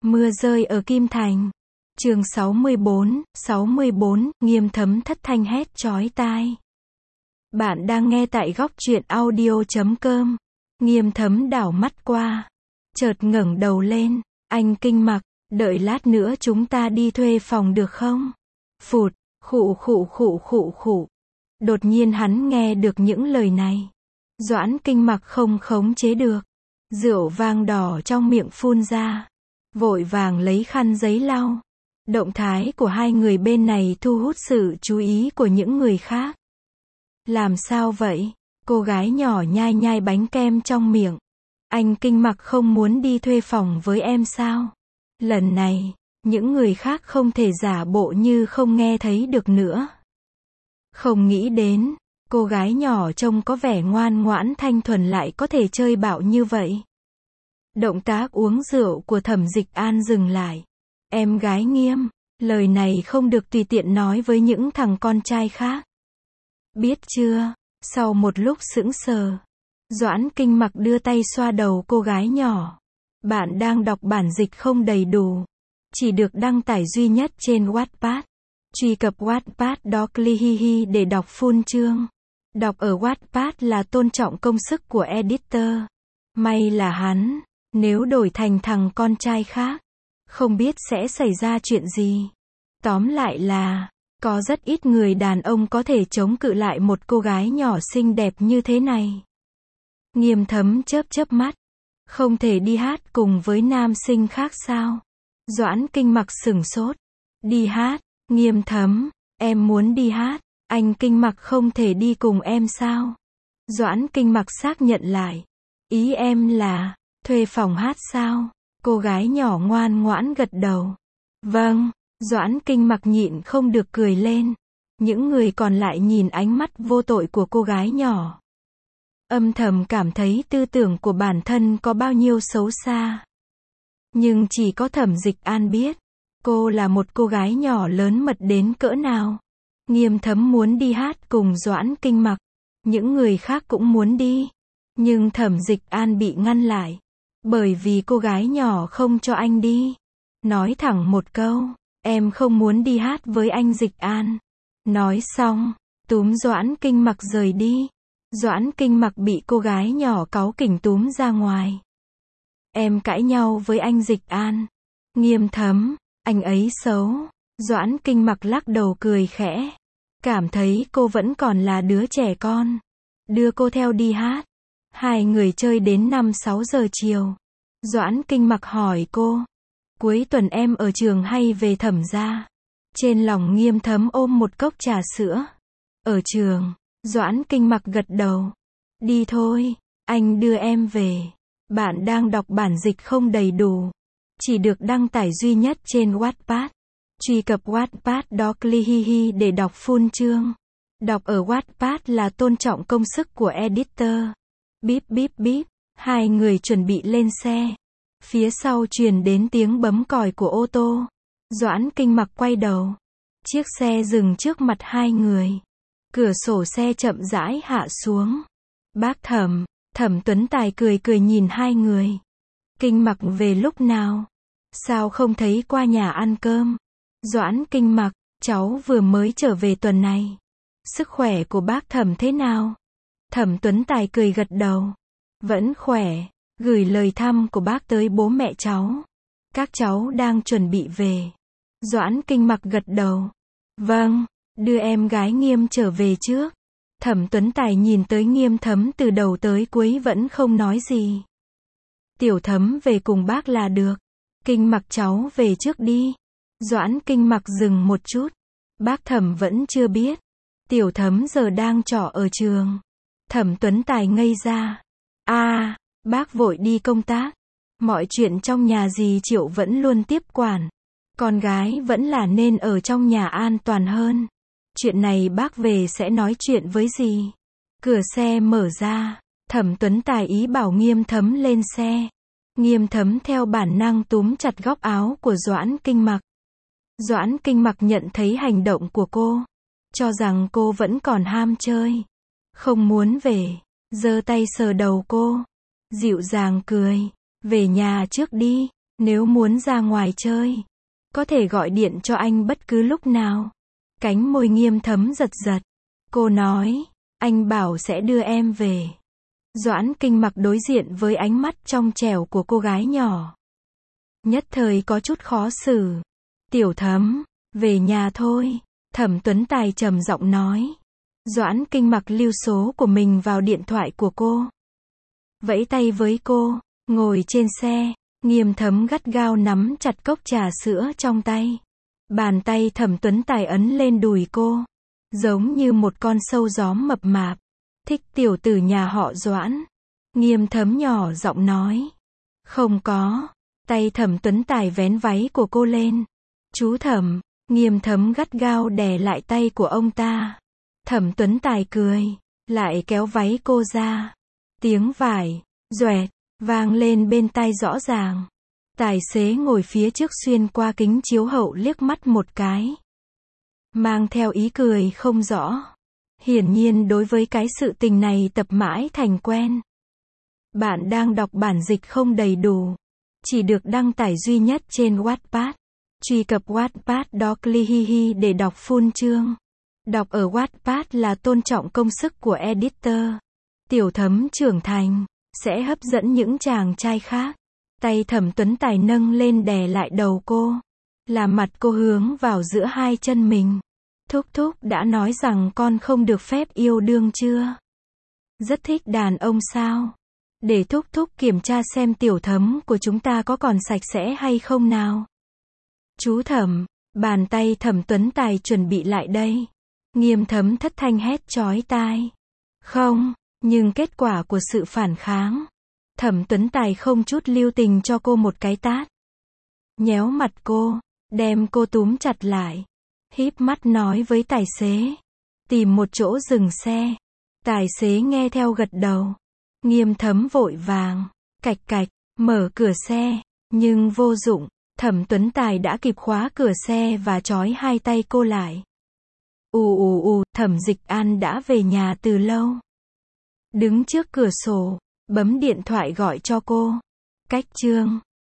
Mưa rơi ở Kim Thành. Chương 64, Nghiêm Thấm thất thanh hét chói tai. Bạn đang nghe tại góc truyện audio.com. Nghiêm Thấm đảo mắt qua, chợt ngẩng đầu lên, anh Kinh Mặc, đợi lát nữa chúng ta đi thuê phòng được không? Phụt, khụ khụ khụ khụ khụ. Đột nhiên hắn nghe được những lời này. Doãn Kinh Mặc không khống chế được. Rượu vang đỏ trong miệng phun ra. Vội vàng lấy khăn giấy lau. Động thái của hai người bên này thu hút sự chú ý của những người khác. Làm sao vậy? Cô gái nhỏ nhai nhai bánh kem trong miệng. Anh Kinh Mặc không muốn đi thuê phòng với em sao? Lần này, những người khác không thể giả bộ như không nghe thấy được nữa. Không nghĩ đến, cô gái nhỏ trông có vẻ ngoan ngoãn thanh thuần lại có thể chơi bạo như vậy. Động tác uống rượu của Thẩm Dịch An dừng lại. Em gái Nghiêm, lời này không được tùy tiện nói với những thằng con trai khác. Biết chưa? Sau một lúc sững sờ, Doãn Kinh Mặc đưa tay xoa đầu cô gái nhỏ. Bạn đang đọc bản dịch không đầy đủ, chỉ được đăng tải duy nhất trên Wattpad. Truy cập Wattpad.com để đọc full chương. Đọc ở Wattpad là tôn trọng công sức của editor. May là hắn, nếu đổi thành thằng con trai khác, không biết sẽ xảy ra chuyện gì. Tóm lại là, có rất ít người đàn ông có thể chống cự lại một cô gái nhỏ xinh đẹp như thế này. Nghiêm Thấm chớp chớp mắt. Không thể đi hát cùng với nam sinh khác sao? Doãn Kinh Mặc sửng sốt. Đi hát? Nghiêm Thấm, em muốn đi hát. Anh Kinh Mặc không thể đi cùng em sao? Doãn Kinh Mặc xác nhận lại. Ý em là, thuê phòng hát sao? Cô gái nhỏ ngoan ngoãn gật đầu. Vâng. Doãn Kinh Mặc nhịn không được cười lên. Những người còn lại nhìn ánh mắt vô tội của cô gái nhỏ. Âm thầm cảm thấy tư tưởng của bản thân có bao nhiêu xấu xa. Nhưng chỉ có Thẩm Dịch An biết, cô là một cô gái nhỏ lớn mật đến cỡ nào. Nghiêm Thấm muốn đi hát cùng Doãn Kinh Mặc. Những người khác cũng muốn đi. Nhưng Thẩm Dịch An bị ngăn lại. Bởi vì cô gái nhỏ không cho anh đi. Nói thẳng một câu, em không muốn đi hát với anh Dịch An. Nói xong, túm Doãn Kinh Mặc rời đi. Doãn Kinh Mặc bị cô gái nhỏ cáu kỉnh túm ra ngoài. Em cãi nhau với anh Dịch An. Nghiêm Thấm, anh ấy xấu. Doãn Kinh Mặc lắc đầu cười khẽ. Cảm thấy cô vẫn còn là đứa trẻ con. Đưa cô theo đi hát. Hai người chơi đến 5-6 giờ chiều. Doãn Kinh Mặc hỏi cô. Cuối tuần em ở trường hay về Thẩm gia? Trên lòng Nghiêm Thấm ôm một cốc trà sữa. Ở trường. Doãn Kinh Mặc gật đầu. Đi thôi, anh đưa em về. Bạn đang đọc bản dịch không đầy đủ, chỉ được đăng tải duy nhất trên Wattpad. Truy cập Wattpad.com để đọc full chương. Đọc ở Wattpad là tôn trọng công sức của editor. Bíp bíp bíp, hai người chuẩn bị lên xe. Phía sau truyền đến tiếng bấm còi của ô tô. Doãn Kinh Mặc quay đầu. Chiếc xe dừng trước mặt hai người. Cửa sổ xe chậm rãi hạ xuống. Bác Thẩm, Thẩm Tuấn Tài cười cười nhìn hai người. Kinh Mặc về lúc nào? Sao không thấy qua nhà ăn cơm? Doãn Kinh Mặc, cháu vừa mới trở về tuần này. Sức khỏe của bác Thẩm thế nào? Thẩm Tuấn Tài cười gật đầu. Vẫn khỏe, gửi lời thăm của bác tới bố mẹ cháu. Các cháu đang chuẩn bị về. Doãn Kinh Mặc gật đầu. Vâng. Đưa em gái Nghiêm trở về trước. Thẩm Tuấn Tài nhìn tới Nghiêm Thấm từ đầu tới cuối vẫn không nói gì. Tiểu Thấm về cùng bác là được. Kinh Mặc cháu về trước đi. Doãn Kinh Mặc dừng một chút. Bác Thẩm vẫn chưa biết. Tiểu Thấm giờ đang trọ ở trường. Thẩm Tuấn Tài ngây ra. Bác vội đi công tác. Mọi chuyện trong nhà dì Triệu vẫn luôn tiếp quản. Con gái vẫn là nên ở trong nhà an toàn hơn. Chuyện này bác về sẽ nói chuyện với dì. Cửa xe mở ra. Thẩm Tuấn Tài ý bảo Nghiêm Thấm lên xe. Nghiêm Thấm theo bản năng túm chặt góc áo của Doãn Kinh Mặc. Doãn Kinh Mặc nhận thấy hành động của cô. Cho rằng cô vẫn còn ham chơi. Không muốn về. Giơ tay sờ đầu cô. Dịu dàng cười. Về nhà trước đi. Nếu muốn ra ngoài chơi, có thể gọi điện cho anh bất cứ lúc nào. Cánh môi Nghiêm Thấm giật giật. Cô nói, anh bảo sẽ đưa em về. Doãn Kinh Mặc đối diện với ánh mắt trong trẻo của cô gái nhỏ. Nhất thời có chút khó xử. Tiểu Thấm, về nhà thôi. Thẩm Tuấn Tài trầm giọng nói. Doãn Kinh Mặc lưu số của mình vào điện thoại của cô. Vẫy tay với cô, ngồi trên xe. Nghiêm Thấm gắt gao nắm chặt cốc trà sữa trong tay. Bàn tay Thẩm Tuấn Tài ấn lên đùi cô. Giống như một con sâu gióm mập mạp. Thích tiểu tử nhà họ Doãn. Nghiêm Thấm nhỏ giọng nói. Không có. Tay Thẩm Tuấn Tài vén váy của cô lên. Chú Thẩm. Nghiêm Thấm gắt gao đè lại tay của ông ta. Thẩm Tuấn Tài cười. Lại kéo váy cô ra. Tiếng vải, doẹt, vang lên bên tai rõ ràng. Tài xế ngồi phía trước xuyên qua kính chiếu hậu liếc mắt một cái. Mang theo ý cười không rõ. Hiển nhiên đối với cái sự tình này tập mãi thành quen. Bạn đang đọc bản dịch không đầy đủ. Chỉ được đăng tải duy nhất trên Wattpad. Truy cập wattpad.com để đọc full chương. Đọc ở Wattpad là tôn trọng công sức của editor. Tiểu Thấm trưởng thành, sẽ hấp dẫn những chàng trai khác. Tay Thẩm Tuấn Tài nâng lên đè lại đầu cô. Làm mặt cô hướng vào giữa hai chân mình. Thúc thúc đã nói rằng con không được phép yêu đương chưa? Rất thích đàn ông sao? Để thúc thúc kiểm tra xem Tiểu Thấm của chúng ta có còn sạch sẽ hay không nào. Chú Thẩm, bàn tay Thẩm Tuấn Tài chuẩn bị lại đây. Nghiêm Thấm thất thanh hét chói tai. Không, nhưng kết quả của sự phản kháng. Thẩm Tuấn Tài không chút lưu tình cho cô một cái tát. Nhéo mặt cô, đem cô túm chặt lại. Híp mắt nói với tài xế. Tìm một chỗ dừng xe. Tài xế nghe theo gật đầu. Nghiêm Thấm vội vàng, cạch cạch, mở cửa xe. Nhưng vô dụng, Thẩm Tuấn Tài đã kịp khóa cửa xe và trói hai tay cô lại. Thẩm Dịch An đã về nhà từ lâu. Đứng trước cửa sổ, bấm điện thoại gọi cho cô. Cách chương